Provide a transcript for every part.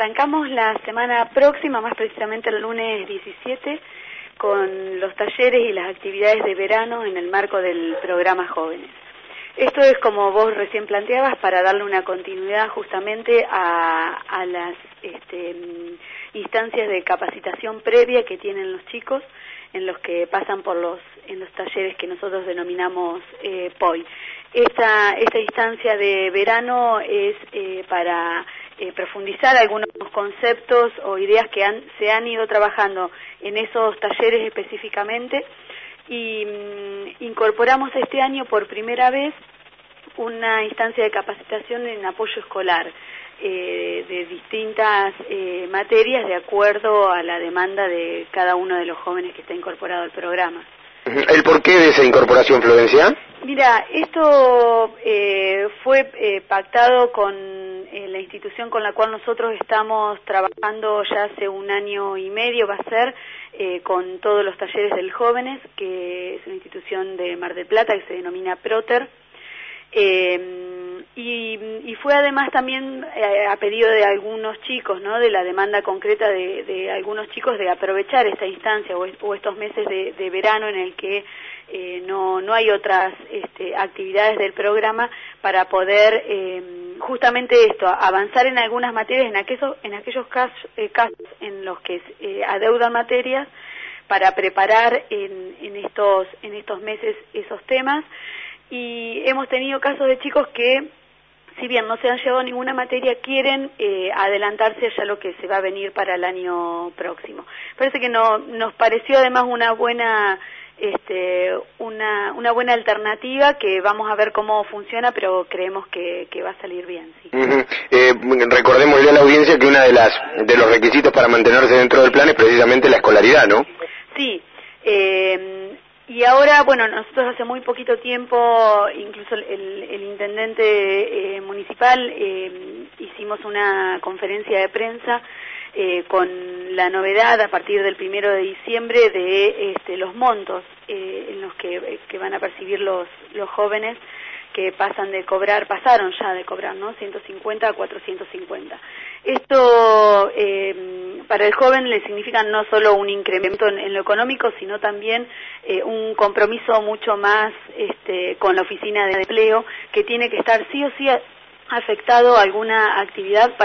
arrancamos la semana próxima, más precisamente el lunes 17, con los talleres y las actividades de verano en el marco del programa Jóvenes. Esto es, como vos recién planteabas, para darle una continuidad justamente a las instancias de capacitación previa que tienen los chicos en los que pasan en los talleres que nosotros denominamos POI. Esta instancia de verano es para profundizar algunos conceptos o ideas que se han ido trabajando en esos talleres específicamente, y incorporamos este año por primera vez una instancia de capacitación en apoyo escolar de distintas materias de acuerdo a la demanda de cada uno de los jóvenes que está incorporado al programa. ¿El porqué de esa incorporación, Florencia? Mira, esto fue pactado con la institución con la cual nosotros estamos trabajando ya hace 1 año y medio, va a ser, con todos los talleres del Jóvenes, que es una institución de Mar del Plata que se denomina Proter. Y fue además también a pedido de algunos chicos, ¿no?, de la demanda concreta de algunos chicos de aprovechar esta instancia o estos meses de verano en el que no hay otras actividades del programa, para poder justamente esto, avanzar en algunas materias, en aquellos casos en los que adeudan materias, para preparar en estos meses esos temas. Y hemos tenido casos de chicos que, si bien no se han llevado ninguna materia, quieren adelantarse ya lo que se va a venir para el año próximo. Parece que nos pareció además una buena alternativa, que vamos a ver cómo funciona, pero creemos que va a salir bien, sí. Recordémosle a la audiencia que uno de los requisitos para mantenerse dentro del plan es precisamente la escolaridad, ¿no? Sí. Y ahora, bueno, nosotros hace muy poquito tiempo, incluso el intendente municipal, hicimos una conferencia de prensa con la novedad a partir del 1 de diciembre de los montos en los que van a percibir los jóvenes que pasaron ya de cobrar, ¿no?, 150 a 450. Esto para el joven le significa no solo un incremento en lo económico, sino también un compromiso mucho más con la oficina de empleo, que tiene que estar sí o sí afectado a alguna actividad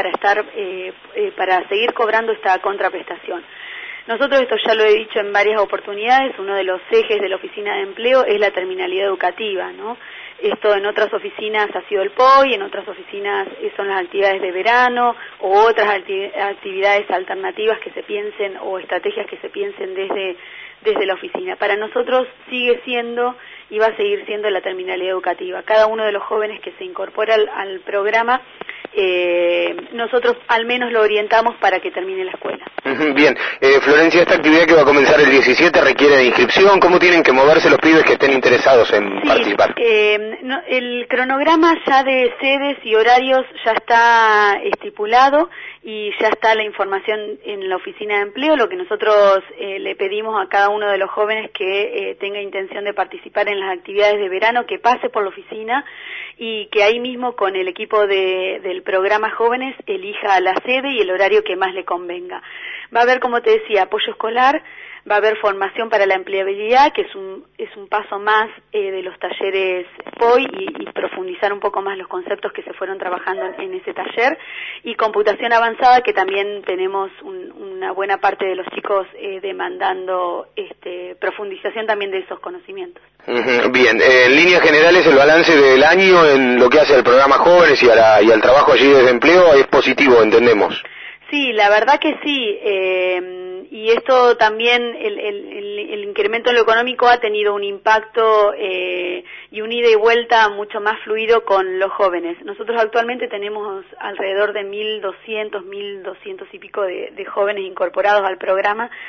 para seguir cobrando esta contraprestación. Nosotros, esto ya lo he dicho en varias oportunidades, uno de los ejes de la oficina de empleo es la terminalidad educativa, ¿no? Esto en otras oficinas ha sido el POI, en otras oficinas son las actividades de verano o otras actividades alternativas que se piensen, o estrategias que se piensen desde la oficina. Para nosotros sigue siendo y va a seguir siendo la terminalidad educativa. Cada uno de los jóvenes que se incorpora al programa, nosotros al menos lo orientamos para que termine la escuela. Bien, Florencia, esta actividad que va a comenzar el 17 requiere de inscripción. ¿Cómo tienen que moverse los pibes que estén interesados en participar? El cronograma ya de sedes y horarios ya está estipulado y ya está la información en la oficina de empleo. Lo que nosotros le pedimos a cada uno de los jóvenes que tenga intención de participar en las actividades de verano, que pase por la oficina y que ahí mismo con el equipo del programa Jóvenes elija la sede y el horario que más le convenga. Va a haber, como te decía, apoyo escolar, va a haber formación para la empleabilidad, que es un paso más de los talleres POI, y profundizar un poco más los conceptos que se fueron trabajando en ese taller, y computación avanzada, que también tenemos una buena parte de los chicos demandando profundización también de esos conocimientos. Bien, en líneas generales el balance del año en lo que hace al programa Jóvenes y al trabajo allí desde empleo es positivo, entendemos. Sí, la verdad que sí, y esto también, el incremento en lo económico ha tenido un impacto y un ida y vuelta mucho más fluido con los jóvenes. Nosotros actualmente tenemos alrededor de 1.200 y pico de jóvenes incorporados al programa,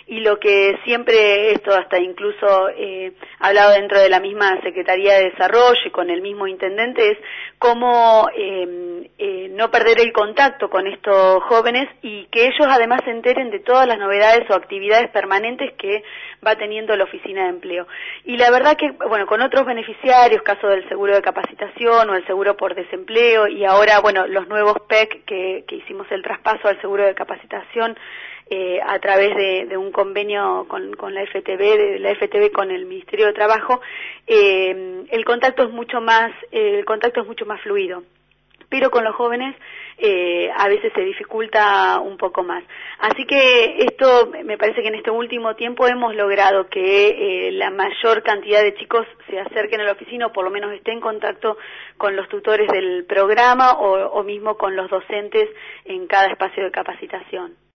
y lo que siempre, esto hasta incluso hablado dentro de la misma Secretaría de Desarrollo y con el mismo intendente, es cómo no perder el contacto con estos jóvenes y que ellos además se enteren de todas las novedades o actividades permanentes que va teniendo la Oficina de Empleo. Y la verdad que, bueno, con otros beneficiarios, caso del seguro de capacitación o el seguro por desempleo, y ahora, bueno, los nuevos PEC que hicimos el traspaso al seguro de capacitación a través de un convenio con la FTB con el Ministerio de Trabajo, el contacto es mucho más fluido. Pero con los jóvenes a veces se dificulta un poco más. Así que esto, me parece que en este último tiempo hemos logrado que la mayor cantidad de chicos se acerquen a la oficina o por lo menos estén en contacto con los tutores del programa o mismo con los docentes en cada espacio de capacitación.